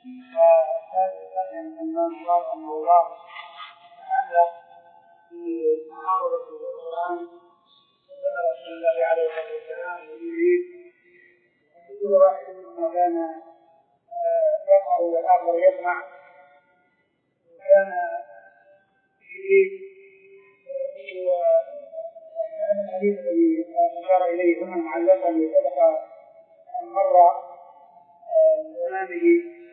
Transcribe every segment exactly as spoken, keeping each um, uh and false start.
وهذا الثاني من الإمام رحمه الله تعالى في محاضرة القرآن وذكر رسول الله عليه الصلاة والسلام يريد كل واحد مما كان يقرأ والآخر يسمع، وكان يريد هو الحديث الذي أشار إليه هنا معلقا سبق أن مر أمامه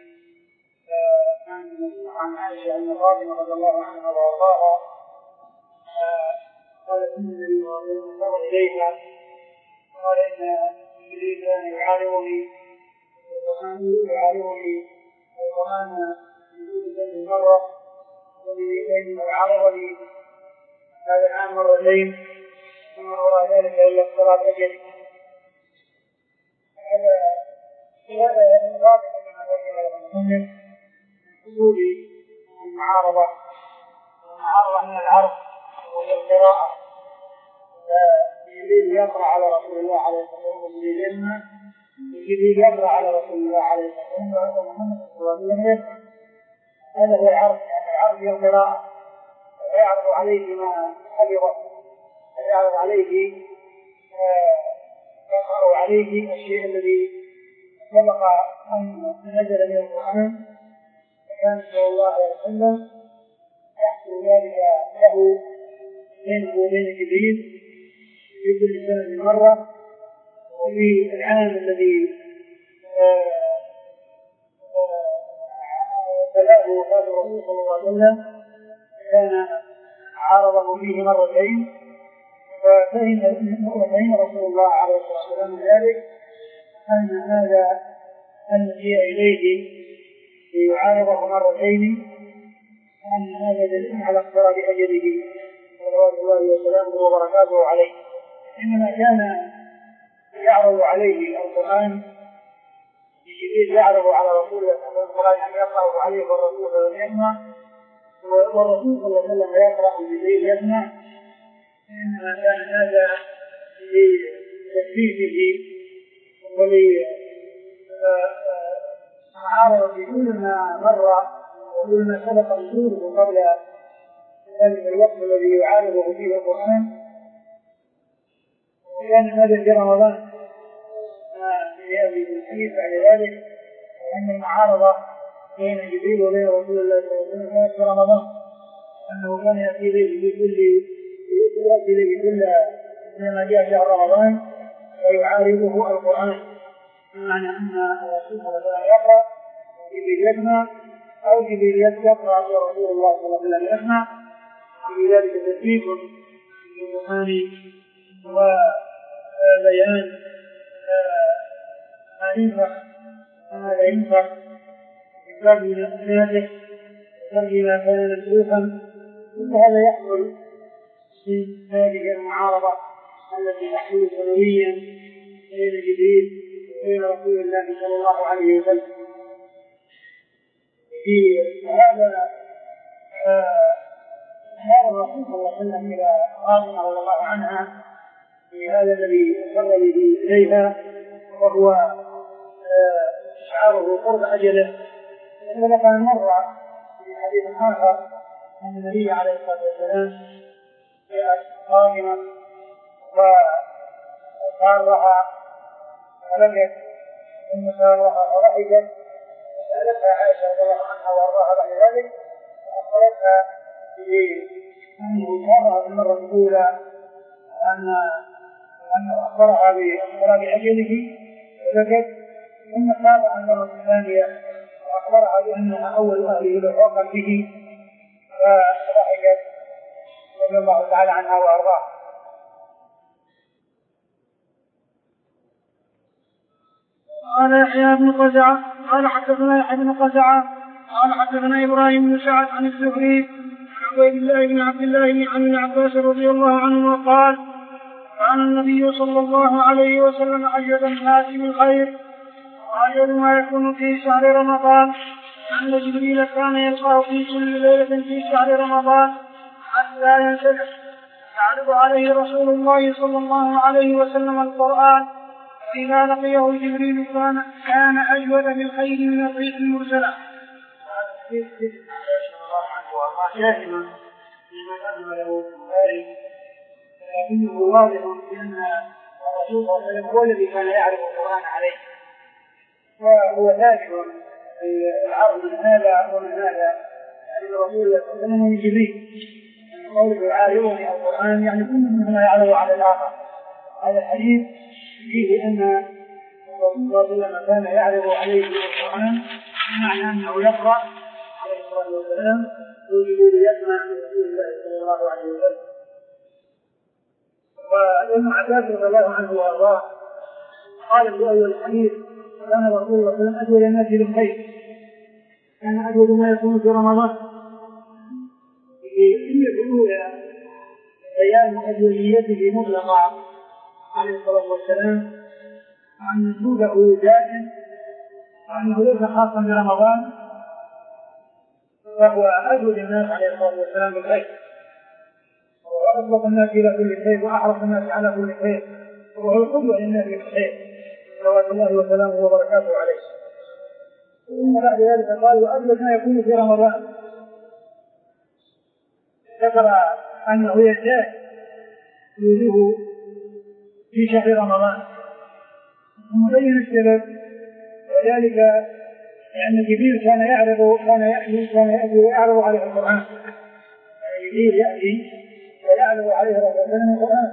عن عائشة أن فاطمة رضي الله عنها وأرضاها قالت إن النبي صلى الله عليه وسلم نظر إليها قال إن جبريل كان يعارضني والقرآن يعارضني والقرآن يقول ذلك مرة وبذلك يعارضني هذا العام مرتين ثم وراء ذلك إلا الصلاة أجل. هذا هذا الواقع كما ذكر من حصول المعارضة، والمعارضة من العرض وهي القراءة، فجبريل يقرأ على رسول الله عليه الصلاة والسلام وجبريل يقرأ على رسول الله عليه الصلاة والسلام ومحمد صلى الله عليه وسلم. هذا هو العرض، يعني العرض هي القراءة، ويعرض عليه ما حفظه، ويعرض عليه يقرأ عليه الشيء الذي سبق أن نزل من القرآن، وكان صلى الله عليه وسلم يحصل ذلك له بينه وبين جبريل في كل سنة مرة، وفي العام الذي بلغه وفاة الرسول صلى الله عليه وسلم كان عارضه فيه مرتين، ففهم مرتين رسول الله عليه الصلاة والسلام ذلك أن هذا المجيء إليه ليعارضه مرتين أن هذا دليل على اقتراب أجله صلوات الله وسلامه وبركاته عليه، إنما كان يعرض عليه القرآن جبريل يعرض على رسول الله صلى الله عليه وسلم يعني يقرأ عليه والرسول لم يسمع، والرسول صلى الله عليه وسلم يقرأ وجبريل يسمع، إنما كان هذا لتثبيته ولمعارضة كل ما مر وكل ما سبق نزوله قبل ذلك الوقت الذي يعارضه فيه القرآن. وكان هذا في رمضان في هذه الحديث بعد ذلك أن المعارضة بين جبريل وبين رسول الله صلى الله عليه وسلم في رمضان، أنه كان يأتي إليه بكل يأتي إليه كل ما جاء شهر رمضان ويعارضه القرآن، بمعنى أن الرسول صلى الله عليه وسلم يقرأ جبريل يسمع أو جبريل يقرأ ورسول الله صلى الله عليه وسلم يسمع، في ذلك تثبيت للقرآن وبيان ما ينفع وما لا ينفع إخراج من أسناده وترك ما كان منسوخا، كل هذا يحصل من هذه المعارضة التي تحصل سنويا بين جبريل وبين رسول الله صلى الله عليه وسلم. في هذا هذا الرسول صلى الله عليه وسلم إلى فاطمة رضي الله عنها في هذا الذي أصر به إليها وهو إشعاره قرب أجله، لأنه كان مر في حديث آخر أن النبي عليه الصلاة والسلام جاءت فاطمة وصارها فلقت ثم صارها فرحجت فسألتها عائشة رضي الله عنها وأرضاها بعد ذلك فأخبرتها بأنه صارها في المرة الأولى أن أن أخبرها باقتراب أجله فبكت، ثم صارها المرة الثانية وأخبرها بأنها أول أهله للعقل به فضحكت رضي الله تعالى عنها وأرضاها. قال يحيى بن قزعة قال حدثنا يحيى بن قزعة قال حدثنا إبراهيم بن سعد عن الزهري عن عبيد الله بن عبد الله عن ابن عباس رضي الله عنه قال كان النبي صلى الله عليه وسلم أجود الناس بالخير وأجود ما يكون في شهر رمضان، أن جبريل كان يلقاه في كل ليلة في شهر رمضان حتى ينسلخ، يعرض عليه رسول الله صلى الله عليه وسلم القرآن وإذا لقيه جبريل كان كان أجود بالخير من الريح المرسلة. شاهد فيما قدم له البخاري، لكنه واضح بأن الرسول صلى الله عليه وسلم هو الذي كان يعرف القرآن عليه، وهو ثابت في العرض من هذا ومن هذا. يعني الرسول صلى الله عليه وسلم من جبريل، قوله يعارضني القرآن يعني كل منهما يعرض على الآخر. هذا الحديث فيه أن الرسول صلى الله عليه وسلم كان يعرض عليه القرآن، بمعنى أنه يقرأ عليه الصلاة والسلام وجبريل يسمع من رسول الله صلى الله عليه وسلم. وابن عباس رضي الله عنه وارضاه قال في اول الحديث كان رسول الله صلى الله عليه وسلم اجود الناس بالخير، كان اجود ما يكون في رمضان. في السنه الاولى بيان اجوديته مطلقا عليه الصلاه والسلام، وان وجوده دائم، وانه ليس خاصا برمضان، فهو اجود الناس عليه الصلاه والسلام بالخير، وأطلق الناس إلى كل خير، وأحرص الناس على كل خير، وهو القدوة للناس بالخير صلوات الله وسلامه وبركاته عليه. ثم بعد ذلك قال وأبلغ ما يكون في رمضان، ذكر أنه يجتهد وجوده في شهر رمضان، ثم بين السبب، وذلك لأن جبريل كان يعرض كان يأتي كان يأتي ويعرض عليه القرآن، يعني جبريل يأتي ويعرض عليه الرسول من القرآن.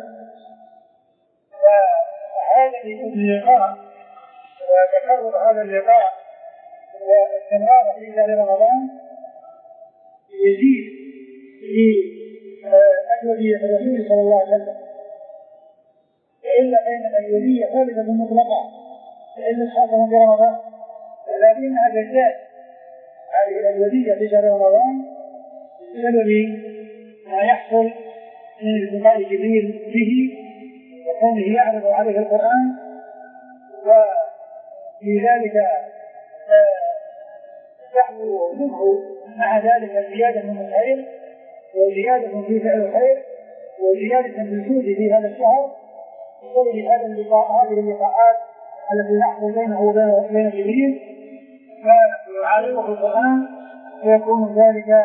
فهذا اللقاء وتكرر هذا اللقاء واستمرار في شهر رمضان يزيد في أجودية الرسول صلى الله عليه وسلم، إلا أن الأجودية ثابتة مطلقة إلا الخاصة في رمضان، ولكنها تزداد هذه الأجودية في شهر رمضان بسبب ما يحصل من التقاء جبريل به وكونه يعرض عليه القرآن، وفي ذلك تحصل منه مع ذلك زيادة من الخير وزيادة في فعل الخير وزيادة في الجود في هذا الشهر بسبب هذا اللقاء هذه اللقاءات التي تحصل بينه وبين جبريل، فيعارضه القرآن ويكون ذلك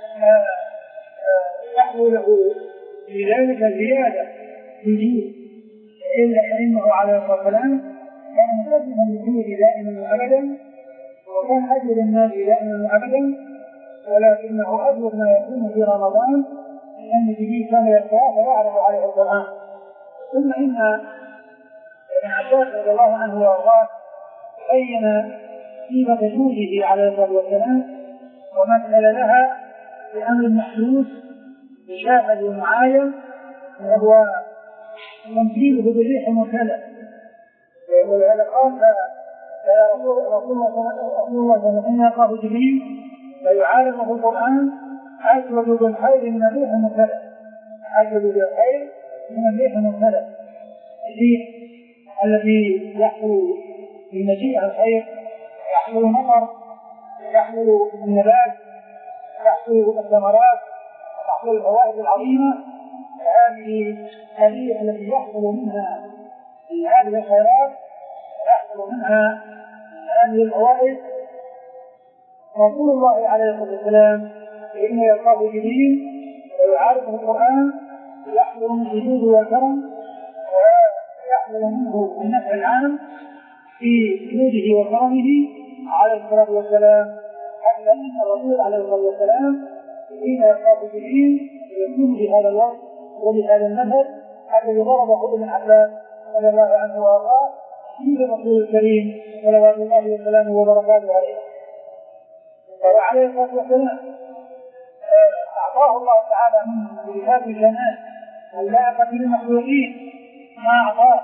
يحصل له في ذلك زيادة في الجود، إلا فإنه عليه الصلاة والسلام كان مقدما للجود دائما وأبدا، وكان أجود الناس دائما وأبدا، ولكنه أجود ما يكون في رمضان لأن جبريل كان يقرأ فيعرض عليه القرآن. ثم إن ابن عباس رضي الله عنه وارضاه بين قيمة جوده عليه الصلاة والسلام ومثل لها بأمر محسوس مشاهد ومعاين، وهو تمثيله بالريح المرسلة. ولهذا قال رسول الله صلى الله عليه وسلم إن يقرأ جبريل فيعارضه القرآن أجود بالخير من الريح المرسلة، أجود بالخير من الريح المرسلة، الريح التي يحصل في مجيء الخير، يحصل المطر، يحصل النبات، يحصل الثمرات، تحصل الفوائد العظيمة. هذه الريح التي يحصل منها من هذه الخيرات يحصل منها هذه الفوائد. رسول الله عليه الصلاة والسلام حين يلقاه جبريل ويعارضه القرآن يحصل منه الجود والكرم، ويحصل منه النفع العام في جوده وكرمه عليه الصلاة والسلام، حتى أن الرسول عليه الصلاة والسلام حين يلقاه جبريل يكون بهذا الوصف وبهذا المثل الذي ضربه ابن عباس رضي الله عنه وارضاه في الرسول الكريم صلوات الله وسلامه وبركاته عليه. وعليه الصلاة والسلام أعطاه الله تعالى من صفات الجمال اللائقة بالمخلوقين ما أعطاه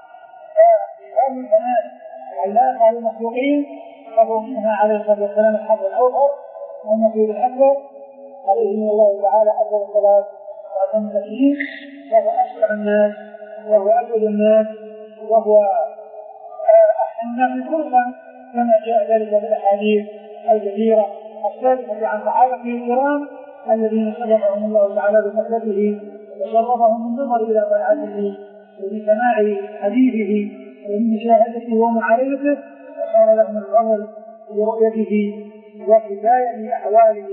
صفات الجمال اللائقة بالمخلوقين، فهو منها عليه الصلاة والسلام الحظ الأوفر والنصيب الأكبر، عليه من الله تعالى أفضل الصلاة وأتم التسليم، وهو أشرف الناس وهو أجود الناس وهو أحسن الناس خلقا كما جاء ذلك في الأحاديث الكثيرة الثابتة عن صحابته الكرام الذين شرفهم الله تعالى بفضله وشرفهم من نظر إلى طاعته وبسماع حديثه مشاهدته ومعرفته، وصار لهم الفضل برؤيته وكفاية لأحواله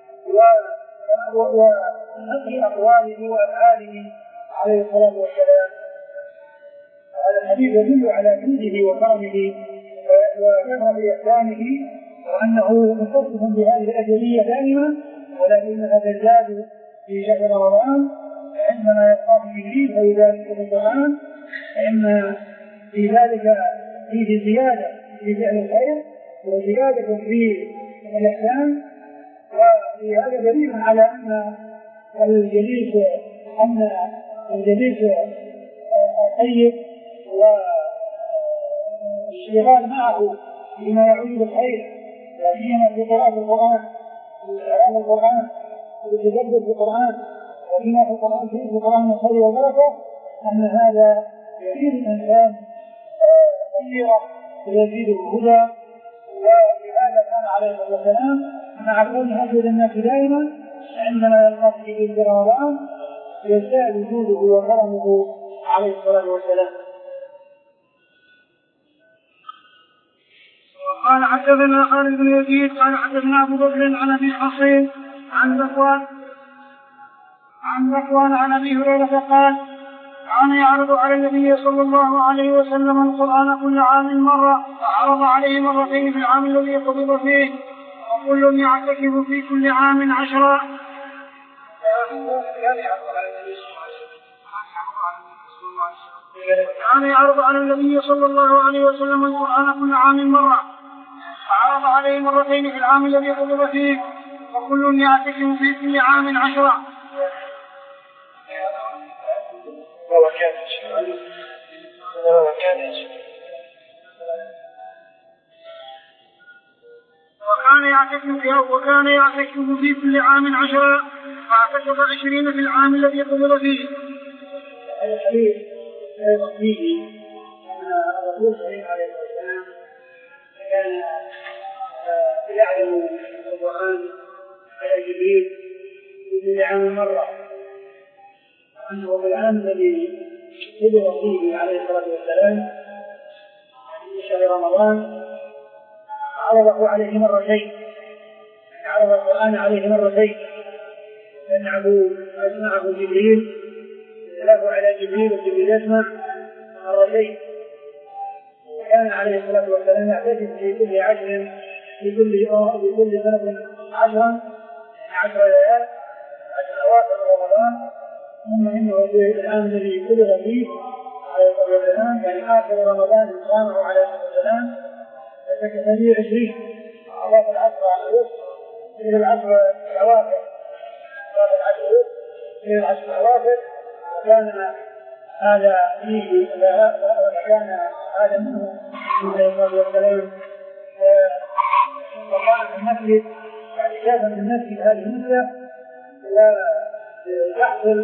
ونقي أقواله وأفعاله عليه الصلاة والسلام. هذا الحديث يدل على جوده وكرمه وكثرة إحسانه، وأنه متصف بهذه الأجلية دائما، ولكنها تزداد في شهر رمضان عندما يقام جبريل فيذلك في القرآن، فإن في ذلك فيه زيادة في فعل الخير وزيادة في الإحسان. وفي هذا دليل على أن الجليس أن الجليس الطيب والاشتغال معه بما يعود بالخير، لا سيما في قراءة القرآن وقراءة القرآن والتدبر في القرآن وفيما في القرآن فيه في القرآن من الخير والبركة، أن هذا يزيد الإنسان خيرا ويزيد الهدى. ولهذا كان عليه الصلاة والسلام مع كونه أجود الناس دائما عندما يلقى في رمضان يزداد وجوده وكرمه عليه الصلاة والسلام. قال حدثنا خالد بن يزيد قال حدثنا أبو بكر عن أبي حصين عن ذكوان عن ذكوان عن أبي هريرة قال: كان يعرض على النبي صلى الله عليه وسلم القرآن كل عام مرة، فعرض عليه مرتين في العام الذي قبض فيه، وكل يعتكف في كل عام عشرا. كان يعرض على النبي صلى الله عليه وسلم القرآن كل عام مرة، فعرض عليه مرتين في العام الذي قبض فيه، وكل يعتكف في كل عام عشرا. وكان يعتكف وكان يعتكف في كل عام عشرا، فاعتكف عشرين في العام الذي قبض فيه. الحديث أيضا فيه أن الرسول صلى الله عليه وسلم كان يعلم القرآن على جبريل في كل عام مرة، وأنه في العام الذي قبض فيه عليه الصلاة والسلام في شهر رمضان عرضه عليه مرتين، عرض القرآن عليه مرتين، سمعه أسمعه جبريل له على جبريل وجبريل يسمع مرتين. كان عليه الصلاة والسلام يعتكف في كل عشر في كل في كل سنة عشرا عشر ليال عشر أواخر رمضان، ثم إنه في العام الذي قبض فيه عليه الصلاة والسلام يعني آخر رمضان قامه عليه الصلاة والسلام اعتكف فيه عشرين أواخر العشر على الوسط إلى العشر الأواخر أواخر العشر الوسط إلى العشر الأواخر. كان هذا فيه كان هذا منه عليه الصلاة والسلام وقال في المسجد اعتكافا في المسجد هذه المدة ويحصل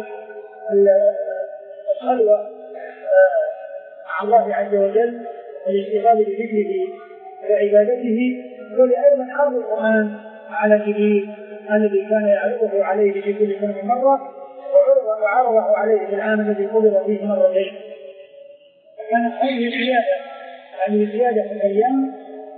الخلوة مع الله عز وجل والاشتغال بذكره وعبادته، ولأيضا عرض القرآن على جبريل الذي كان يعرضه عليه في كل سنة مرة، وعرضه عليه في العام الذي قبض فيه مرتين. كانت هذه زيادة هذه زيادة في الأيام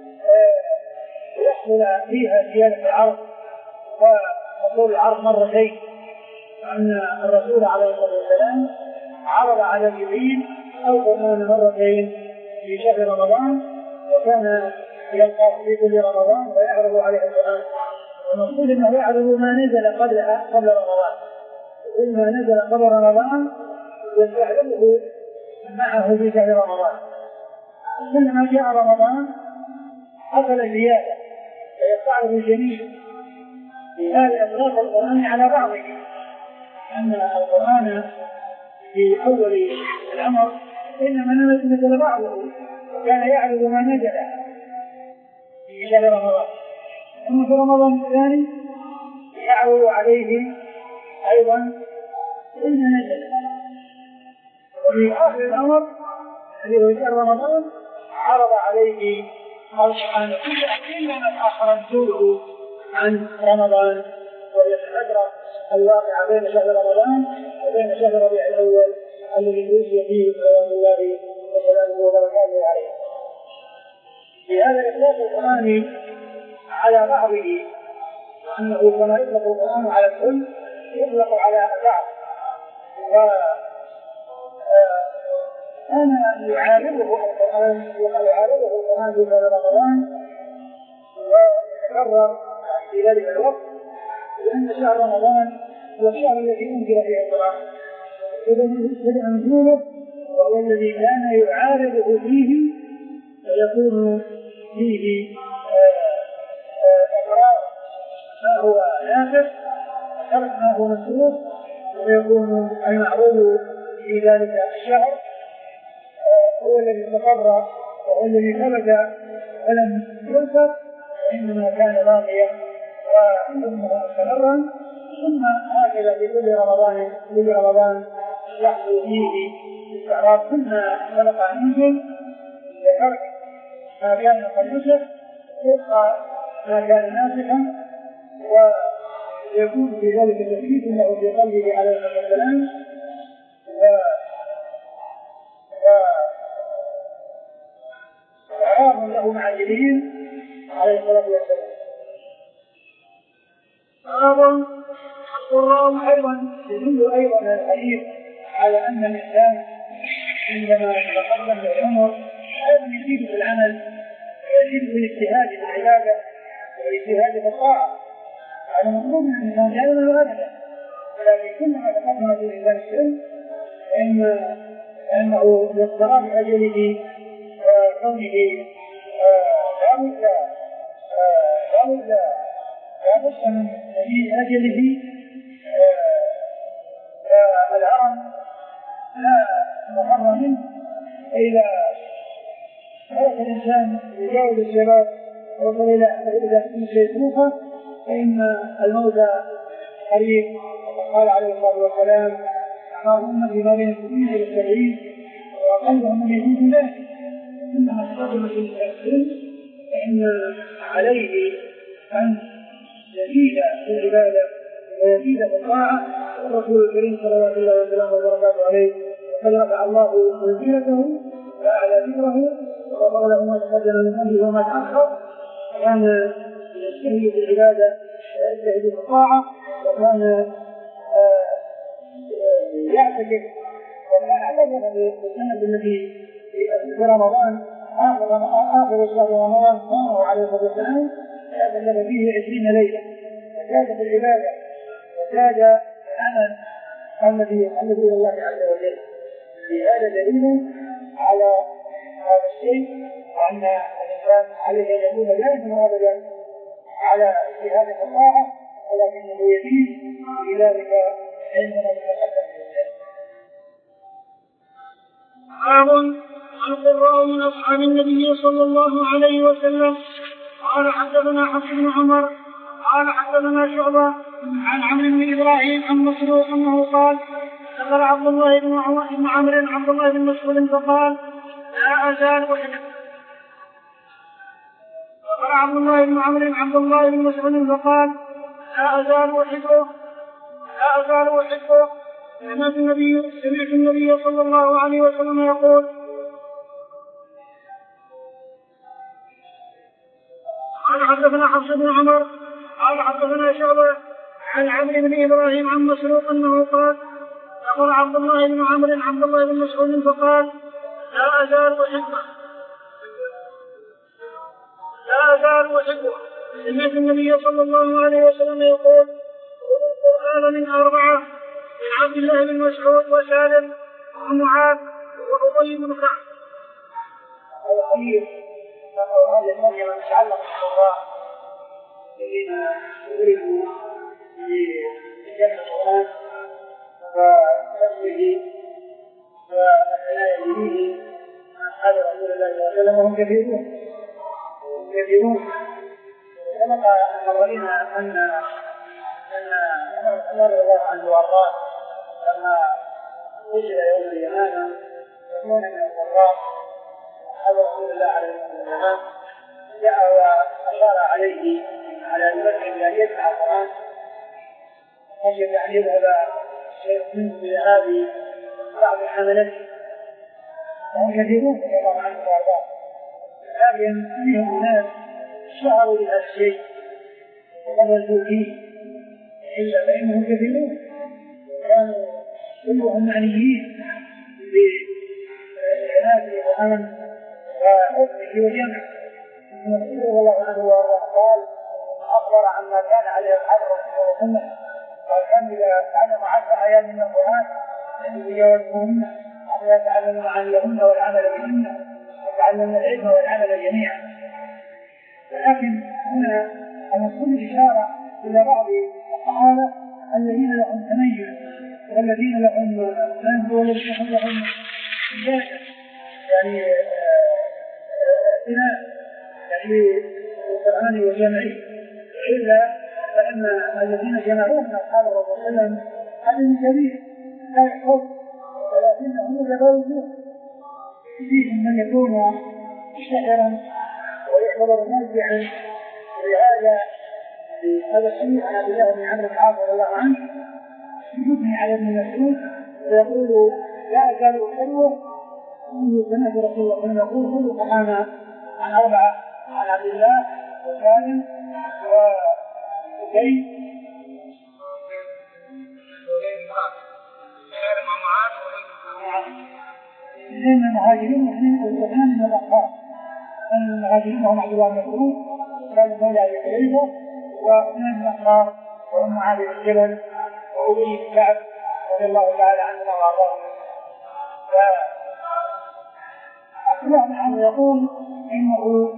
يحصل فيها زيادة العرض وحصول العرض مرتين، أن الرسول عليه الصلاة والسلام عرض على جبريل القرآن مرتين في شهر رمضان، وكان يلقى في كل رمضان ويعرض عليه القرآن، والمقصود أنه يعرض ما نزل قبل قبل رمضان، كل ما نزل قبل رمضان يستعرضه معه في شهر رمضان. كلما جاء رمضان حصل زيادة فيستعرض الجميع في هذا إطلاق القرآن على بعضه، أن القرآن في أول الأمر إنما نزل بعضه وكان يعرض ما نزل في شهر رمضان، ثم في رمضان الثاني يعرض عليه أيضا كل ما نزل، وفي آخر الأمر الذي هو شهر رمضان عرض عليه القرآن كله إلا ما تأخر نزوله عن رمضان، ويتذكر الواقع بين شهر رمضان وبين شهر ربيع الأول الذي توفي فيه صلوات الله وسلامه وبركاته عليه. في هذا الإطلاق القرآني على بعضه وأنه كما يطلق القرآن على الكل يطلق على بعض، وكان يعارضه القرآن ويعارضه القرآن في شهر رمضان ويتكرر في ذلك الوقت، لأن شهر رمضان هو الشهر الذي أنزل فيه القرآن بدأ نزوله، وهو الذي كان يعارضه فيه ويكون فيه إقرار ما هو نافذ وترك ما هو مسروق، ويكون المعروض في ذلك الشهر هو الذي استقر وهو الذي ثبت ولم ينسخ، وإنما كان باقيا وحكمه مستمرا. ثم هكذا في كل رمضان كل رمضان يحصل فيه استعراض كل ما سبق أن ينزل لترك ما كان قد نسخ يبقى ما كان ناسخا، ويكون في ذلك تثبيت له في قلبه عليه الصلاة والسلام وإعراض له مع جبريل عليه الصلاة والسلام. باب القراء أيضا يدل أيضا الحديث على أن الإنسان عندما يتقدم بالعمر أيضا يزيد في العمل ويزيد في الاجتهاد في العبادة والاجتهاد في الطاعة. هذا مطلوب من الإنسان دائما وأبدا، ولكن كلما تقدم في الإنسان السن فإنه باقتراب أجله وكونه لا بد لا بد لا بد من تجديد أجله الهرم لا مفر منه. إذا ترك الإنسان يجاوز الشباب وصل إلى شيخوخة فإن الموت قريب. قال عليه الصلاة والسلام: أعمارهم في ما بين الستين إلى السبعين وأقلهم من يزيد ذلك. إنما استقبل في السن فإن عليه أن يزيد في العبادة ويزيد في الطاعة. الرسول الكريم صلى الله عليه وسلم وبركاته عليه قد رفع الله منزلته وأعلى ذكره وغفر له ما تقدم من ذنبه وما تأخر. كان يجتهد في العبادة ويجتهد في الطاعة، وكان يعتكف، وكان اعتكف في السنة التي في رمضان آخر آخر شهر رمضان صامه عليه الصلاة والسلام اعتكف فيه عشرين ليلة، وزاد في العبادة وزاد العمل الذي الذي الى الله عز وجل. هذا دليل على هذا الشيء، وأن الإنسان عليه أن يكون دائما وأبدا على اجتهاد الطاعة، ولكنه يزيد في ذلك عندما يتقدم في الجنة. باب القراء من أصحاب النبي صلى الله عليه وسلم. قال حدثنا حفص بن عمر قال حدثنا شعبة عن عمرو بن إبراهيم عن مسروق أنه قال: ذكر عبد الله بن عمرو عبد الله بن مسعود فقال: لا أزال أحبه. ذكر عبد الله بن عمرو عبد الله بن مسعود فقال: لا أزال أحبه لا أزال أحبه. سمعت النبي سمعت النبي صلى الله عليه وسلم يقول: قال حدثنا حفص بن عمر قال حدثنا شعبة عن عمرو بن إبراهيم عن مسروق أنه قال: ذكر عبد الله بن عمرو عبد الله بن مسعود فقال: لا أزال أحبه لا أزال أحبه. سمعت النبي صلى الله عليه وسلم يقول: القرآن من أربعة: من عبد الله بن مسعود وسالم ومعاذ وأبي بن كعب. الحديث ذكر هذه الكلمة تتعلق بالقراء الذين أدركوا بجمع القرآن وحفظه والعناية به عن أصحاب رسول الله صلى الله عليه وسلم، وهم كثيرون كثيرون. سبق أن رأينا أن أن عمر رضي الله عنه وأرضاه لما قتل يوم اليمامة يكون من القراء أصحاب رسول الله عليه الصلاة والسلام، جاء وأشار عليه على الفتح بأن يسمع القرآن، خشية أن يذهب شيء منه بذهاب بعض حملته، وهم كثيرون رضي الله عنهم وارضاهم، لكن فيهم ناس شعروا بهذا الشيء وغلزوا فيه، الا فانهم كثيرون كانوا كلهم معنيين بعناده وامن وحسنه وجمعه. مسعود رضي الله عنه وارضاه قال اخبر عما كان عليه اصحاب الرسول صلى الله عليه وسلم، قال كان اذا تعلم عشر ايات من القران يتجاوزهن حتى يتعلم لهن والعمل بهن ويتعلم العلم والعمل جميعا. ولكن هنا المفروض اشاره الى بعض الصحابه الذين لهم تميز والذين لهم والذين لهم يعني اعتناء يعني القران وجمعه، الا فان الذين جمعوه من اصحاب الرسول صلى الله عليه وسلم عدد كبير لا يحفظ، ولكنهم يتفاوتون، فيهم من يكون مشتهرا ويعتبر مرجعا. ولهذا هذا الحديث عن عبد الله بن عمرو بن العاص رضي الله عنه يثني على ابن مسعود ويقول لا أزال أحبه منذ سمعت رسول الله صلى الله عليه وسلم يقول كل القرآن عن أربعة، عن عبد الله وسالم وزيد اثنين من المهاجرين واثنين من الأنصار. المهاجرين هم عبد الله بن مسعود وسالم مولى أبي حذيفة، واثنين من الأنصار وأم معاذ بن جبل وأبي بن كعب رضي الله تعالى عنهم وأرضاهم. فأخبرنا عنه يقول إنه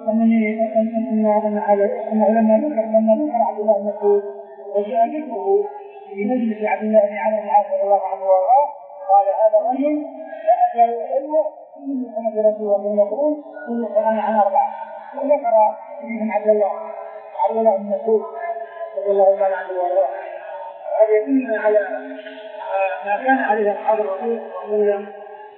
أنه لما ذكر لما ذكر عبد الله بن مسعود وجاء ذكره في مجلس عبد الله بن عمرو بن العاص رضي الله عنه وأرضاه قال هذا الرجل لا أزال أحبه منذ سمعت رسول الله صلى الله عليه وسلم كل القرآن عن أربعة، وذكر فيهم عبد الله عبد الله بن مسعود رضي الله تعالى عنه وأرضاه. هذا يدل على ما كان عليه أصحاب الرسول صلى الله عليه وسلم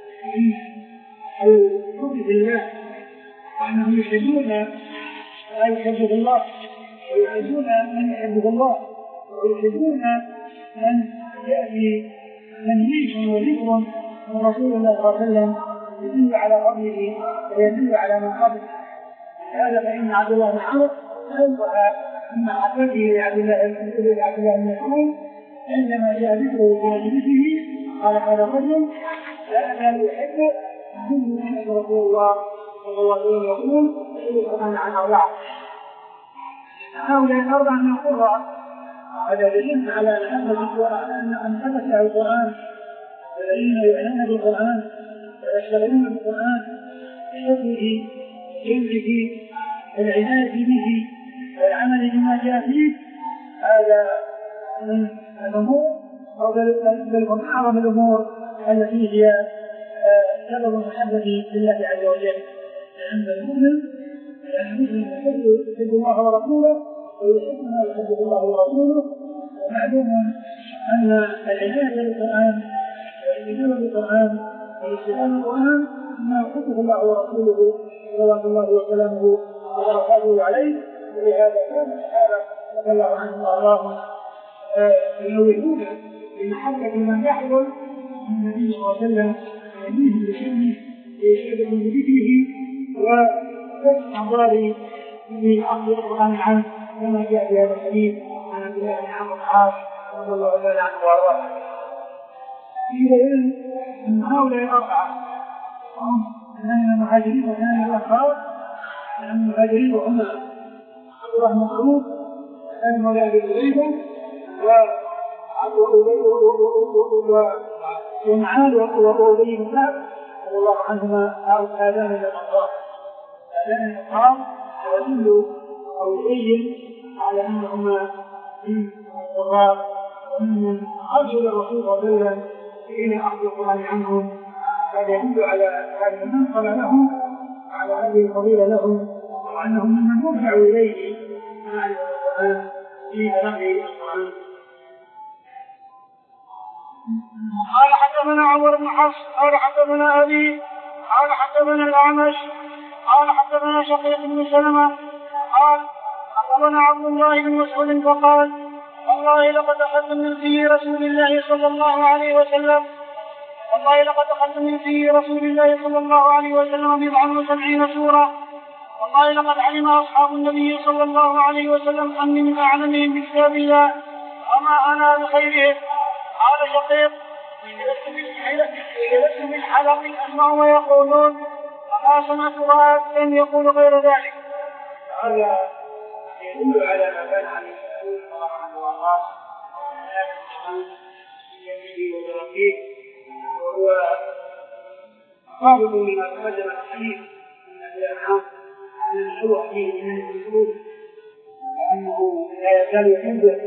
من الحب في الله، وأنهم يحبون ما يحبه الله ويحبون من يحبه الله ويحبون من يأتي تنزيل وذكر من رسول الله صلى الله عليه وسلم يدل على فضله ويدل على من قبله. هذا فإن عبد الله بن عمرو أوضح من محبته لعبد الله بن مسعود عندما جاء ذكره في مجلسه قال هذا الرجل لا أزال يحبه منذ سمعت رسول الله صلى الله عليه وسلم يقول كل القرآن عن أربعة. هؤلاء الأربعة من القراء، هذا يدل على أن تمسك القرآن الذين يعنون بالقرآن ويشتغلون بالقرآن بحفظه جلده والعناية به والعمل بما جاء فيه. هذا من الأمور أو بل من أعظم الأمور التي هي سبب محبة لله عز وجل، لأن المؤمن لأن المسلم يحب الله ورسوله ويحب ما يحبه الله ورسوله. ومعلوم أن العناية بالقرآن والإجابة بالقرآن والاستغلال بالقرآن ما يحبه الله ورسوله صلوات الله وسلامه وبركاته عليه. ولهذا كان الصحابة رضي الله عنهم وأرضاهم ينوهون بمحبة من يحضر النبي صلى الله عليه وسلم ويهديه بشأنه ويشهده بذكره وكشف أنظاره في أخذ القرآن عنه كما جاء في هذا الحديث عن عبد الله بن عمرو بن العاص رضي الله تعالى عنه وأرضاه. في دليل أن هؤلاء الأربعة هم من المهاجرين وكان الأنصار، لأن المهاجرين هم عبد الله بن مسعود وكان مولى أبي حذيفة ومعاذ وأبي بن كعب رضي الله عنهما هذان من الأنصار. هذان من الأنصار يدل أو يبين على أنهما من القراء ومن أرسل الرسول صلى الله عليه وسلم إلى أخذ القرآن عنهم. هذا يدل على هذه المنقبة لهم وعلى هذه الفضيلة لهم، وأنهم ممن يرجع إليه معرفة القرآن في تلقي القرآن. قال حدثنا عمر بن حفص قال حدثنا أبي قال حدثنا الأعمش قال حدثنا شقيق بن سلمة قال أخبرنا عبد الله بن مسعود فقال والله لقد أخذت من في رسول الله صلى الله عليه وسلم والله لقد أخذت من في رسول الله صلى الله عليه وسلم بضعا وسبعين سورة. والله لقد علم أصحاب النبي صلى الله عليه وسلم أني من أعلمهم بكتاب الله وما أنا بخيرهم. قال شقيق جلست بالحلق أسمع ويقولون وما سمعت رأى أن يقول غير ذلك. هذا يدل على ما كان عن الرسول صلى الله عليه وسلم وهو ضابط لما تقدم الحديث من الأنعام من الشروع فيه من الوجود وأنه لا يزال يحبه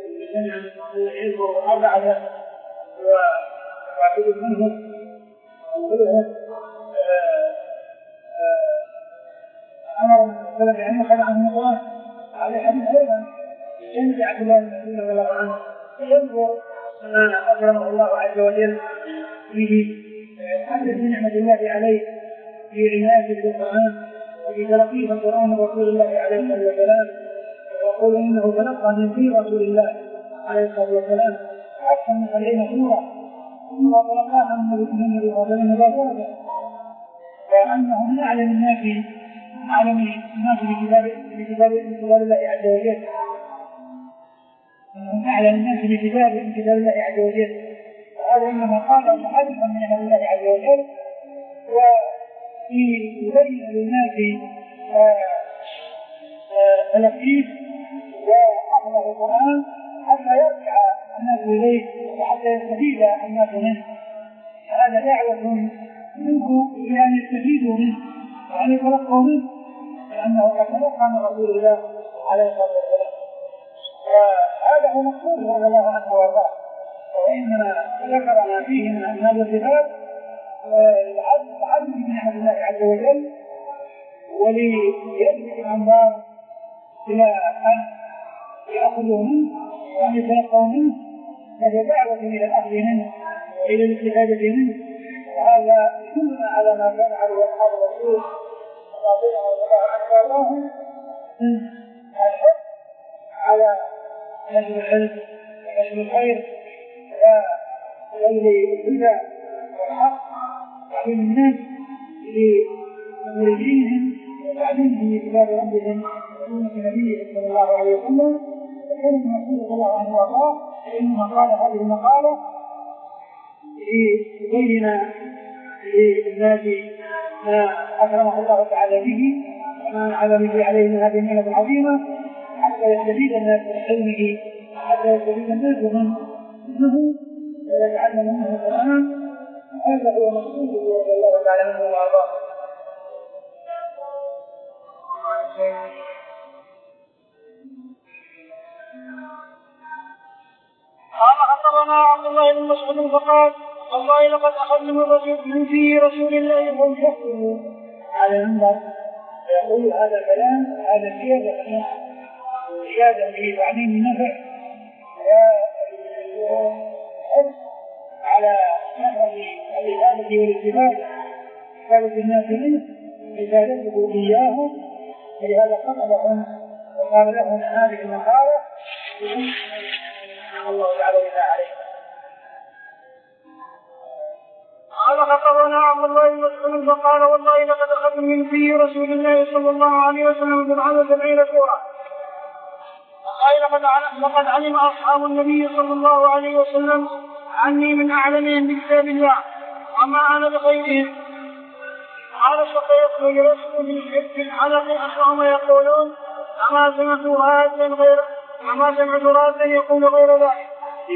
ويحبه أربعة ويعتقد منه وكلهم أمر السلف يعني خلع عنه القرآن على حديث أيضا ينزع عبد الله بن مسعود رضي الله عنه ينظر ما أكرمه الله عز وجل به حدث بنعمة الله عليه في عنايته بالقرآن وفي تلقيه القرآن رسول الله عليه الصلاة والسلام ويقول إنه تلقى من في رسول الله عليه الصلاة والسلام أكثر من سبعين سورة ثم تلقاها من النبي صلى الله عليه وسلم وأنه من أعلم الناس أعلم الناس بكتاب بكتاب الله عز وجل من أعلم الناس بكتاب كتاب الله عز وجل وهذا إنما قال محدثا من نعمة الله عز وجل ويبين للناس تلقيه وأخذ القرآن حتى يرجع الناس إليه وحتى يستفيد الناس منه. هذا دعوة منه بأن يستفيدوا منه وأن يتلقوا منه لأنه قد تلقى من رسول الله عليه الصلاة والسلام. وهذا هو مقصود رضي الله عنه وارضاه. وإنما ذكر ما فيه من هذا الصفات لعدم بنعمة الله عز وجل وليجلب الأنظار إلى أن يأخذوا منه وأن يتلقوا منه فهي دعوة إلى الأخذ منه وإلى الاستفادة منه. وهذا يدلنا على ما كان عليه أصحاب الرسول رضي الله عنهم من الحب على نشر العلم ونشر الخير وذل الهدى والحق تعليم الناس لمريدينهم وتعليمهم لكتاب ربهم وسنة نبيه صلى الله عليه وسلم. وكان المسؤول صلى الله عليه وسلم إنما قال هذه المقالة ليبين للناس ما أكرمه الله تعالى به وما علم به عليه من هذه النعمة العظيمة حتى يستفيد الناس من علمه حتى يستفيد الناس منه ويتعلم منه القرآن. هذا هو مقصوده رضي الله تعالى عنه وارضاه. قال خطبنا عبد الله بن مسعود فقال والله لقد أخذنا من رسول من في رسول الله وهم يحكموا على المنبر ويقول هذا الكلام هذا زيادة زيادة في تعليم النفع وحرص على نشر الإفادة والاستفادة إفادة الناس منه إفادته إياهم. ولهذا خطبهم وقال لهم هذه المقالة الله تعالى بها عليه. قال خطبنا عبد الله بن مسعود فقال والله لقد أخذنا من في رسول الله صلى الله عليه وسلم بضعا وسبعين سورة. وقال لقد علم أصحاب النبي صلى الله عليه وسلم عني من أعلمهم بكتاب الله وما أنا بخيرهم. قال الشقيق وجلست في الحلق أسمع ما يقولون أما سمعت رادا غير أما سمعت رادا يقول غير ذلك.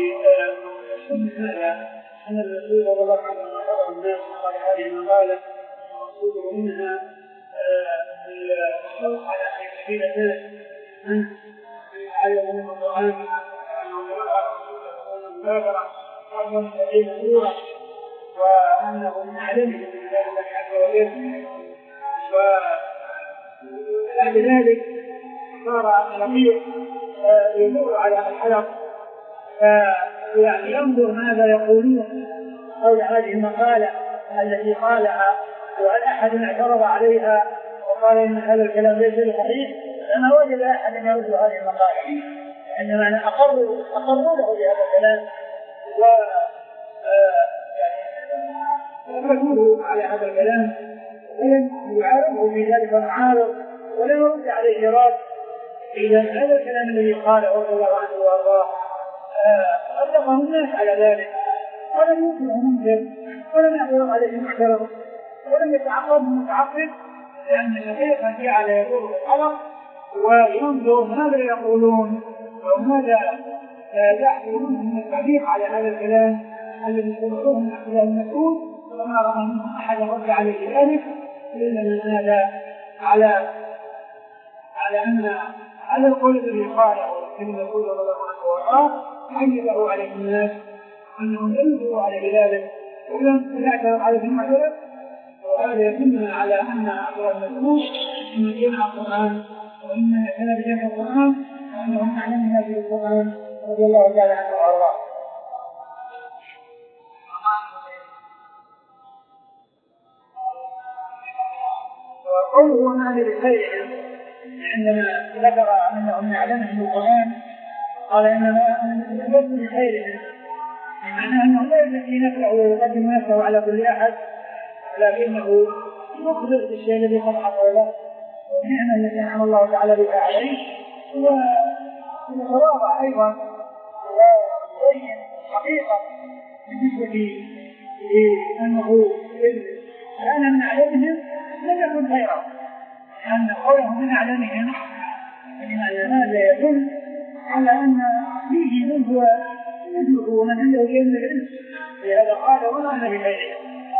أن الرسول صلى الله عليه وسلم أخبر الناس قال هذه المقالة ومقصوده منها الحرص على أن يستفيد الناس منه ويعلموا من القرآن والمبادرة ومن سبعين سورة وأنه من أعلمهم من الله عز وجل. وبعد ذلك صار الربيع يدور على الحلق يعني ينظر ماذا يقولون حول هذه المقالة التي قالها وهل أحد اعترض عليها وقال إن هذا الكلام ليس صحيح. فما وجد أحد يرد هذه المقالة إنما أقروا أقروا له بهذا الكلام فنقول على هذا الكلام ولم يعارضه في ذلك المعارض ولم يرد عليه رد. إذا هذا الكلام الذي قاله رضي الله عنه وأرضاه أطلقه الناس على ذلك ولم يكن منكر ولم يعترض عليه معترض ولم يتعقب متعقب، لأن الشيخ جعل يقول الحلق وينظر ماذا يقولون وماذا يحصلون من التعليق على هذا الكلام الذي يقولون من أحلى المسؤول، وما رأى منهم أحد رد عليه ذلك إلا من هذا على على أن على القول الذي قاله من يقول رضي الله عنه وارضاه حيبه عليه الناس أنهم ينظروا على ذلك ولم يعترض عليه المعترض. وهذا يدلنا على أن أقوى المسؤول من جمع القرآن وإنما كان بجمع القرآن وأنهم أعلمنا في القرآن رضي الله تعالى عنه وارضاه. وقوله وما لخير عندما ذكر أنهم يعلمون في القرآن قال إنما ليس لخيرهم، معناه أنه لا يزكي نفسه ويقدم نفسه على كل أحد، لكنه يخبر بالشيء الذي قد حصل له والنعمة التي أنعم الله تعالى بها عليه، ويتواضع أيضا ويبين حقيقة بالنسبة لأنه كان من أعلمهم لم يكن خيرا، لأن قوله من أعلمهم لأن هذا يدل على أن فيه من هو مثله ومن عنده شيء من العلم، لهذا قال وما أنا بخير.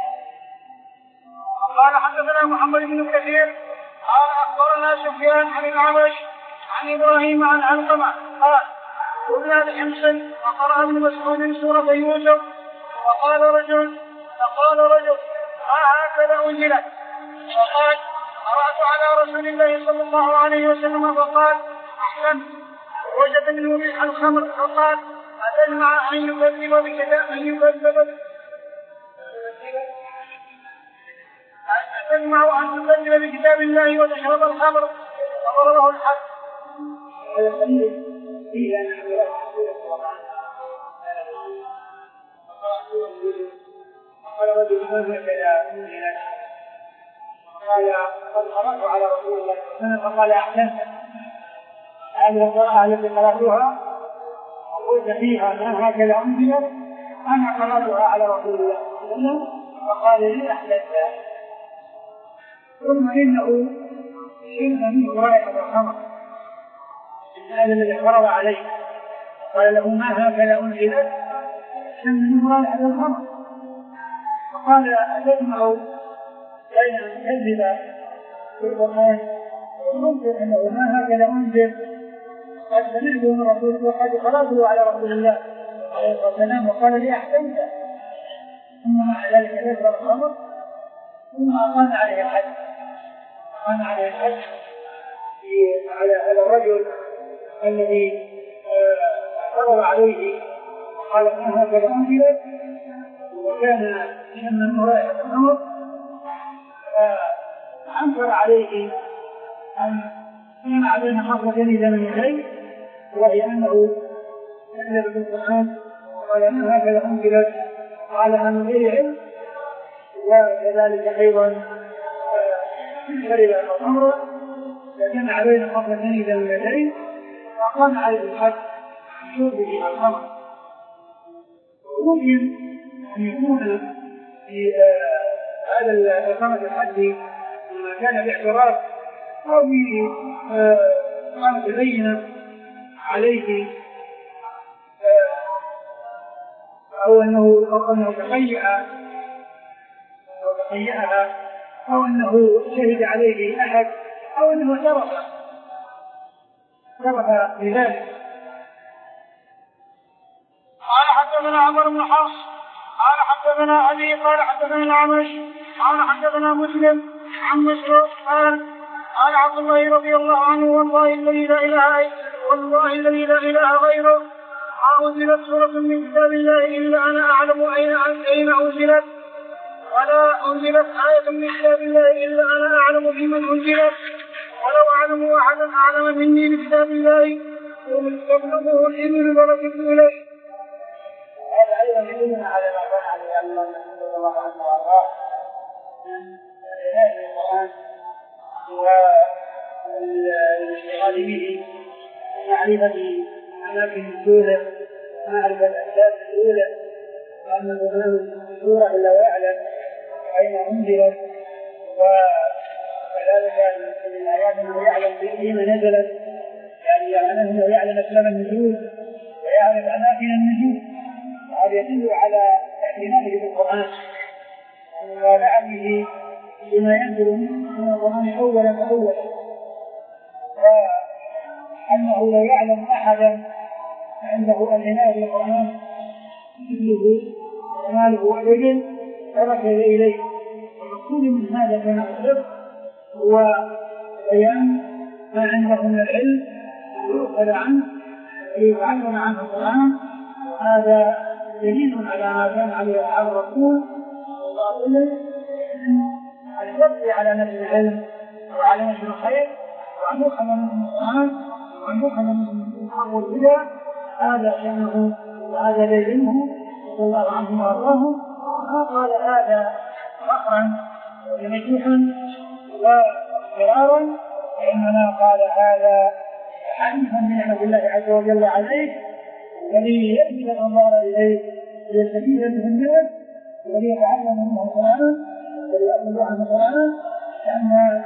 قال حدثنا محمد بن كثير قال أخبرنا سفيان عن الأعمش عن إبراهيم عن علقمة قال قلنا لحمص وقرأ ابن مسعود سورة يوسف وقال رجل فقال رجل ما هكذا أنزلت، فقال قرأت على رسول الله صلى الله عليه وسلم فقال أحسن، وجد منه ريح الخمر فقال أتجمع أن يكذب بكتاب أن يكذب أتجمع أن تكذب بكتاب الله وتشرب الخمر فضربه الحد. قال رجل من هكذا أنزلت قال قد قرأت على رسول الله صلى الله عليه وسلم فقال أحسنت، هذه القراءة التي قرأتها وقلت فيها ما هكذا أنزلت أنا قرأتها على رسول الله صلى الله عليه وسلم فقال لي أحسنت. ثم إنه شرب منه رائحة الخمر هذا الذي فرض عليه قال له ما هكذا أنزلت شرب منه رائحة الخمر، فقال أتجمع بين أن يكذب بالقرآن ومنكر أنه ما هكذا أنزل قد سمعته من رسول الله وقد قرأته على رسول الله عليه الصلاة والسلام وقال لي أحسنت، ثم مع ذلك يشرب الخمر ثم أقام عليه الحد أقام عليه الحد على هذا الرجل الذي فرض عليه وقال ما هكذا أنزلت وكان شم رائحة الخمر، فأنكر عليه أن يمنع بين خصلتين زمنيين وهي أنه كذب بالقرآن وقال ما هكذا أنزلت على من غير علم، وكذلك أيضا شرب الخمر وجمع بين خصلتين زمنيين وقام عليه الحد بشربه الخمر. وممكن أن يكون في هذا الإقامة الحد كان باعتراف أو بإقامة بينة عليه أو أنه أو أنه تخيأ أو تخيأها أو أنه شهد عليه أحد أو أنه شرف شرف لذلك. قال حدثنا عمر بن حفص قال حدثنا أبي قال حدثنا الأعمش قال حدثنا مسلم عن مسروق قال قال عبد الله رضي الله عنه والله الذي لا إله والله الذي لا إله غيره ما أنزلت سورة من كتاب الله إلا أنا أعلم أين أين أنزلت ولا أنزلت آية من كتاب الله إلا أنا أعلم في من أنزلت ولو أعلم أحدا أعلم مني بكتاب الله يبلغه الإبل بركة إليه. هذا أيضا يدلنا على ما كان عليه الله الله عنه وارضاه من عناية بالقرآن والاشتغال به ومعرفة أماكن نزوله ومعرفة أسباب نزوله وأن القرآن سورة إلا ويعلم أين أنزلت وكذلك من الآيات أنه يعلم فيما نزلت يعني يعني أنه يعلم أسباب النزول ويعرف أماكن النزول وهذا يدل على اعتنائه بالقرآن ولعبه بما ينزل من القرآن أولا فأولا وأنه لا يعلم أحدا عنده العناية بالقرآن مثله وماله وابن ترك إليه والمقصود من هذا كما أخبر هو بيان ما عنده من العلم ويؤخذ عنه ويتعلم عنه القرآن هذا دليل على ما كان عليه أصحاب الرسول صلى الله عليه وسلم أن يبقي على نفس العلم وعلى نفس الخير وأن يؤخذ منهم القرآن وأن يؤخذ منهم الحق والهدى هذا شأنه وهذا دليله صلى الله عنه وأرضاه ما قال هذا فخرا ومديحا واضطرارا وإنما قال هذا حديثا بنعمة الله عز وجل عليه الذي يجب الأنظار إليه ليستفيد منه الناس وليتعلم منه القرآن وليأخذ عنه القرآن لأن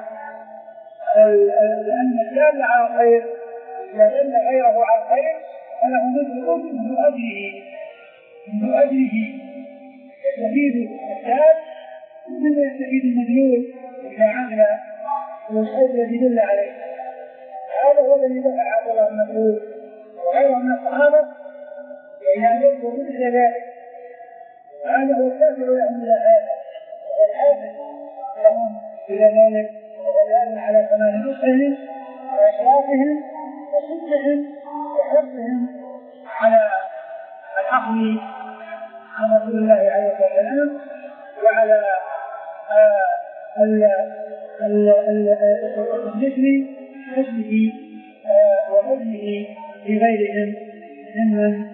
لأن الدال على الخير إذا دل غيره على الخير فله مثل مثل أجره مثل أجره يستفيد الدال مثل يستفيد المدلول إذا عمل الخير الذي دل عليه. هذا هو الذي دفع عبد الله بن مسعود وغيره من الصحابة إلى أن يذكروا مثل ذلك. هذا هو الدافع لهم إلى هذا والحافظ لهم إلى ذلك ودلالة على كمال نصحهم وإخلاصهم وصدقهم وحرصهم على الأخذ عن رسول الله عليه الصلاة والسلام وعلى الذكر حسنه وفضله لغيرهم ممن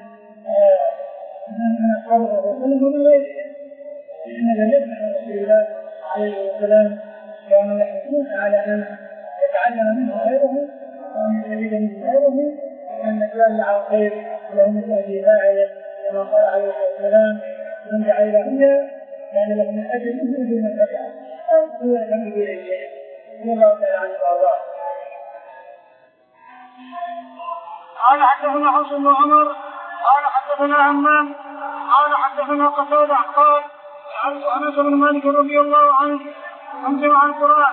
من أصحاب الرسول ومن غيرهم إن لم يسمع رسول الله عليه السلام كانوا يحرصون على أن يتعلم منه غيره وأن يستفيد منه غيره وأن يدل على الخير له مثل أجل فاعله كما قال عليه الصلاة والسلام من دعا إلى هدى كان له من أجل مثل أجل من تبعه أو هو لم يقل شيء الله تعالى عنه وأرضاه. قال حدثنا حسن بن عمر قال حدثنا همام قال حدثنا قتادة قال سألت أنس بن مالك رضي الله عنه عن جمع القرآن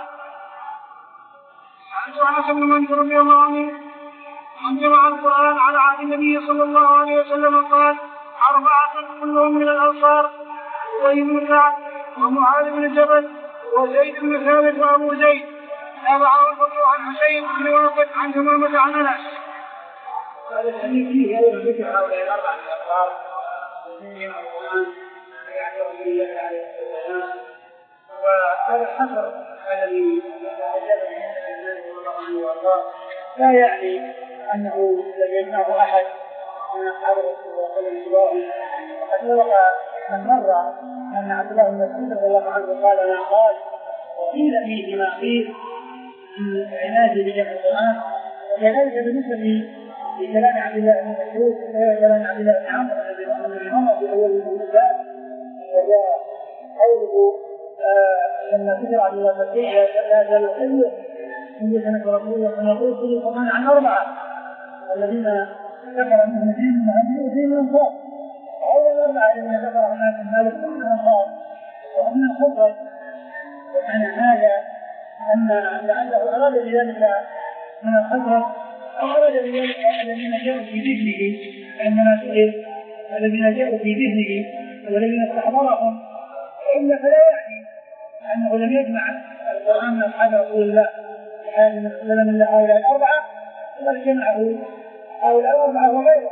سألت أنس بن مالك رضي الله عنه عن جمع القرآن على عهد النبي صلى الله عليه وسلم قال أربعة كلهم من الأنصار أبي بن كعب ومعاذ بن جبل وزيد بن ثابت وأبو زيد تابعه الفضل عن حسين بن واقد عن تمامة عن أنس. هذا الحديث فيه أيضا ذكر هؤلاء الأربعة من الأخبار من القرآن يعتبر بالله عليه الصلاة والسلام وهذا الحصر الذي أجاب به النبي صلى الله عليه وسلم لا يعني أنه لم يجمعه أحد من أصحاب الرسول صلى الله عليه وسلم وقد سبق من مر أن عبد الله بن مسعود رضي الله عنه قال ما قال وقيل فيه ما قيل من عنايته بجمع القرآن وكذلك بالنسبة لكلام عبد الله بن مسعود وكلام عبد الله بن عمرو بن عمر في أول المناسبات وهو قوله لما ذكر عبد الله بن مسعود لا زال يحله منذ سنة رسول الله صلى الله عليه وسلم يقول القرآن عن أربعة الذين ذكر منهم دين من هذه ودين من الأنصار وأول أربعة الذين ذكر هناك من ذلك من الأنصار ومن الخضر ومعنى هذا أن لعله أراد بذلك من الخضر أو أراد بذلك الذين جاءوا في ذهنه عندما سئل الذين جاءوا في ذهنه والذين استحضرهم وإلا فلا يعني أنه لم يجمع القرآن من أصحاب رسول الله وسلم إلا هؤلاء الأربعة بل جمعه هؤلاء الأربعة وغيرهم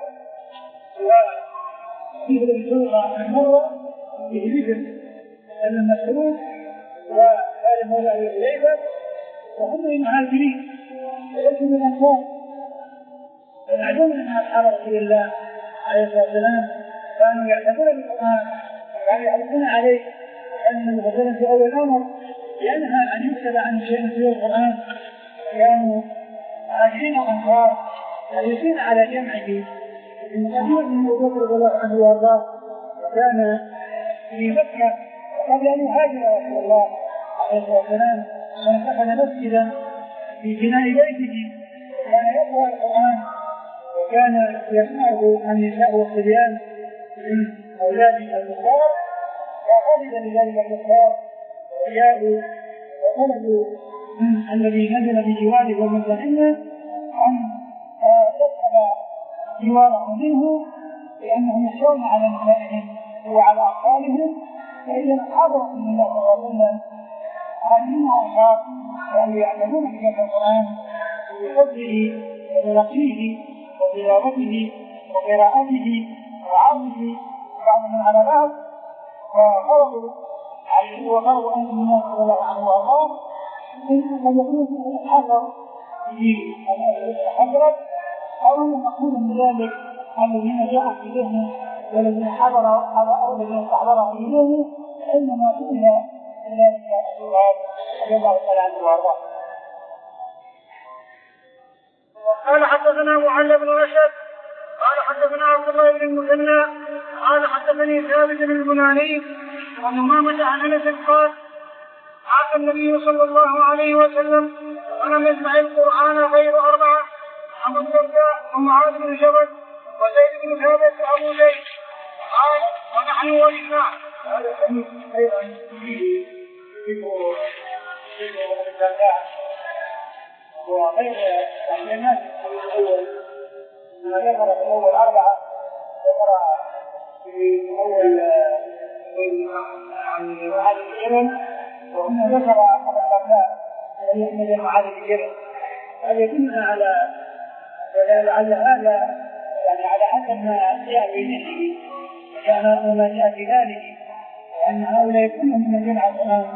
وفيه الجوغة المرة فيه ذكر ابن مسعود وقال مولى أبي حذيفة وهم المهاجرين ولكن من الأنصار فنعلم أن أصحاب رسول الله عليه الصلاة والسلام كانوا يعتبرون بالقرآن وكانوا يحرصون عليه أن مثلا في أول الأمر ينهى أن يكتب عن شيء في القرآن، كانوا عاجزين أنصار حريصين على جمعه. كثير من أبو بكر رضي الله عنه وأرضاه كان في مكة قبل أن يهاجر رسول الله عليه الصلاة والسلام، واتخذ مسجدا في بناء بيته وكان يقرأ القرآن، وكان يسمعه النساء والصبيان من أولاد الكفار، فغضب لذلك الكفار وجاءوا وطلبوا الذي نزل بجواره ومنزلنا أن يسحب جواره منه، لأنهم يخشون على نسائهم وعلى أطفالهم. فإذا أصحاب رسول الله صلى الله عليه وسلم عالمين أصحاب كانوا يعلمون بجمع القرآن وبفضله وبنقيه وتلاوته وقراءته وعرضه بعضهم على بعض، فغضبوا عليه وقالوا أن الناس رضي الله عنه وأرضاه إنهم يكونوا حذر في الحضرة أو المقصود من ذلك الذين جاءوا في ذهنه والذين حضر أو الذين استحضروا في ذهنه، إنما سئل ذلك السؤال رضي الله تعالى عنه وأرضاه. قال حدثنا معل بن رشد قال حدثنا عبد الله بن المثنى قال حدثني ثابت بن البناني عن أمامة عن أنس قال عاش النبي صلى الله عليه وسلم ولم يسمع القرآن غير أربعة: أبو الدرداء ومعاذ بن جبل وزيد بن ثابت وأبو زيد. قال ونحن ورثنا. هذا الحديث أيضا فيه ذكر ذكر الدرداء وغير الناس الأول ما ذكر في الأول أربعة، ذكر في الأول عن معاذ بن جبل، وهنا ذكر أبو الدرداء الذي يحمل معاذ بن جبل. هذا يدلنا على على هذا يعني على حسب ما جاء في ذهنه وكان ما جاء في ذلك، وأن هؤلاء كلهم من جمع القرآن،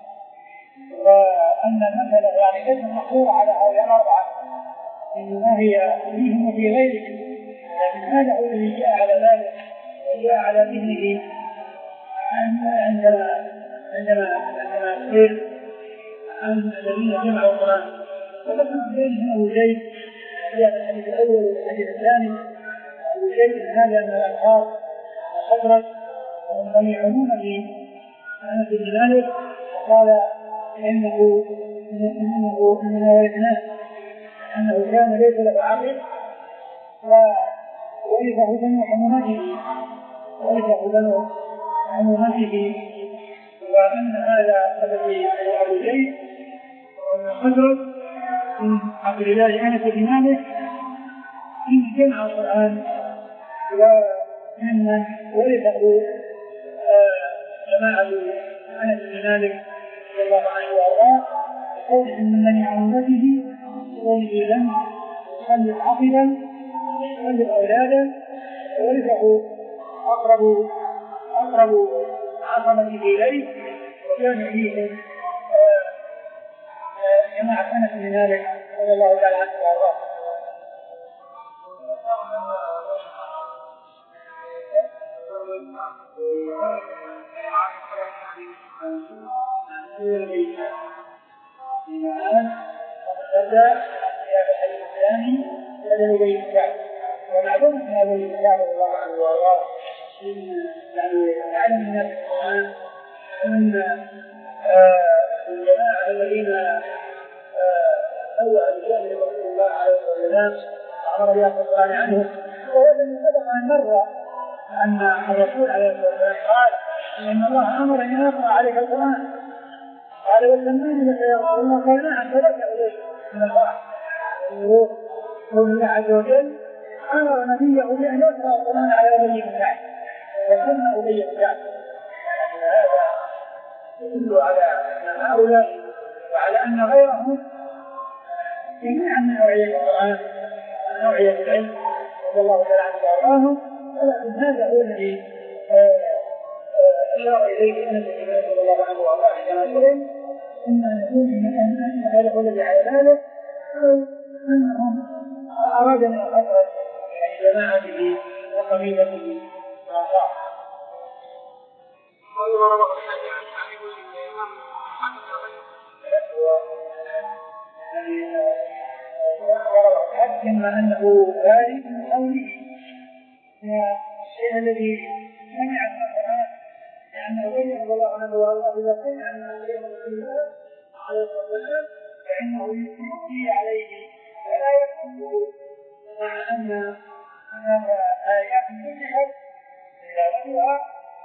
وأن المثل يعني ليس مقصور على هؤلاء الأربعة، إنما هي فيهم وفي غيرهم، لكن هذا هو الذي جاء على ذلك وجاء على ذهنه عندما عندما عندما قيل عن الذين جمعوا القرآن. ولكن بينهم أبو زيد في الحديث الأول والحديث الثاني. أبو زيد هذا من الأنصار الخزرج ومن عمومه أنس بن مالك، قال إنه إنه إننا ورثناه، أنه كان ليس له عقل وورثه بنو عمومته ورثه بنو عمومته، وأن هذا الذي هو أبو زيد الخزرج من عبد الله أنس بن مالك من جمع القرآن، وممن ورثه جماعة أنس بن مالك رضي الله عنه وأرضاه، وقوله من بني عمومته وقوله لم يخلف عقبا يخلف أولادا، ورثه أقرب أقرب عصمته إليه، وكان فيهم جماعة أنس بن مالك رضي الله تعالى عنه وأرضاه. وابتدأ في هذا الحديث الثاني بدل بيت الكعبة، ومعلوم من هذا الكعبة رضي الله عنه وأرضاه يعني يعلم الناس القرآن أن الجماعة الذين سوى رجال رسول الله عليه الصلاة والسلام وأمر بها القرآن عنه، وهذا من سبق أن مر أن الرسول عليه الصلاة والسلام قال إن الله أمر أن يقرأ عليك القرآن، قال والسمين لك يا رسول الله، قال نعم فلك إليك من الفرح والروح، الله عز وجل أمر نبيه بأن يقرأ القرآن على أبي بن كعب وسمى أبي بن كعب. هذا يدل على أن هؤلاء وعلى أن غيرهم جميعا من نوعية القرآن نوعية العلم رضي الله تعالى عنه وأرضاهم، ولكن هذا هو الذي أشار إليه أنس بن مالك رضي الله عنه وأرضاه كما سئل، إما نكون من أن هذا هو الذي على ذلك، أو أنهم أراد من الخطرة يعني جماعته وقبيلته وأرضاه. حتى أنه ذلك من قوله الشيء الذي سمع القرآن لأنه بين الله عنه والله إذا سمع أن رسول الله عليه الصلاة والسلام فإنه يثني عليه فلا يكون مع أن هذا آيات كلها تلاوتها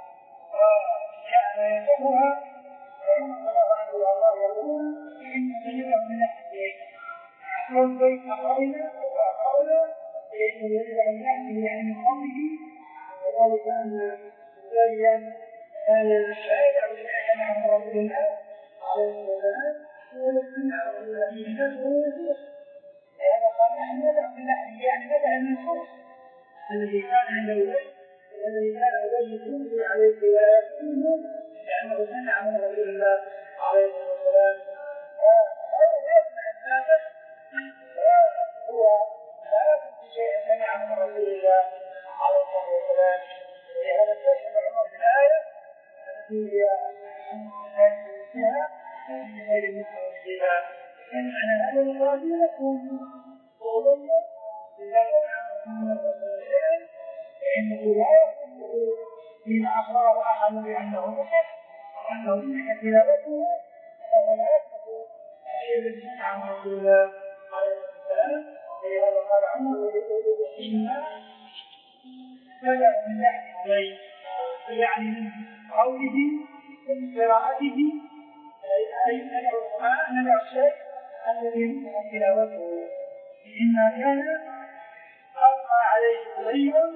وكان يفهمها فإن الله عنه والله يقول إن سيده من أحد أحد بيت أقرأنا وأقرأنا فإن سيده من أحد يعني من قوله وذلك أن سريا كان شاهد أو شاهد مع رسول الله عليه الصلاة والسلام ويسمع الذي يدعو لهذا قال نحن ندعو بالله يعني بدأ من الخبز الذي كان عند الولي والذي كان الولي ينزل عليه ويأتيه لأنه سمع من رسول الله عليه الصلاة والسلام فهو يسمع الناس هو لا يكون شيء سمع من رسول الله عليه الصلاة والسلام ولهذا استشهد عمر بالآية التي هي فيها في غير المسلم فيها فمعنى هذا الرجل يكون قولا إذا سمع من رسول الله فإنه لا يكون إن أخبر أحد بأنه مشرك وأنه مشرك تلاوته فلا يكون الشيء الذي سمع من رسول الله عليه السلام لهذا قال عمر إن بدأ من لحن عليه يعني من قوله من قراءته أي ندع القرآن ندع الشيء الذي يمكن تلاوته إما كان ألقى عليه غير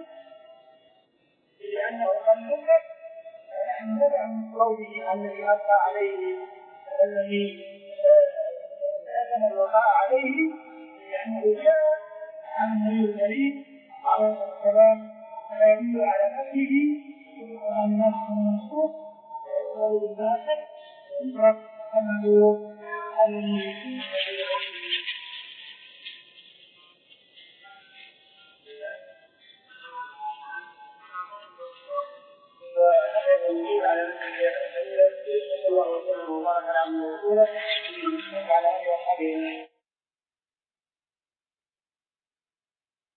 لأنه قد نفت فنحن ندع من قوله الذي ألقى عليه الذي أذن الوقاء عليه لأنه جاء عن النبي الكريم عليه الصلاة والسلام فيدل على نفسه وعن نفسه المنصوص ويقول بالناصر يشرك أنه الذي الله وسلم وبارك على رسوله وعلى اله وصحبه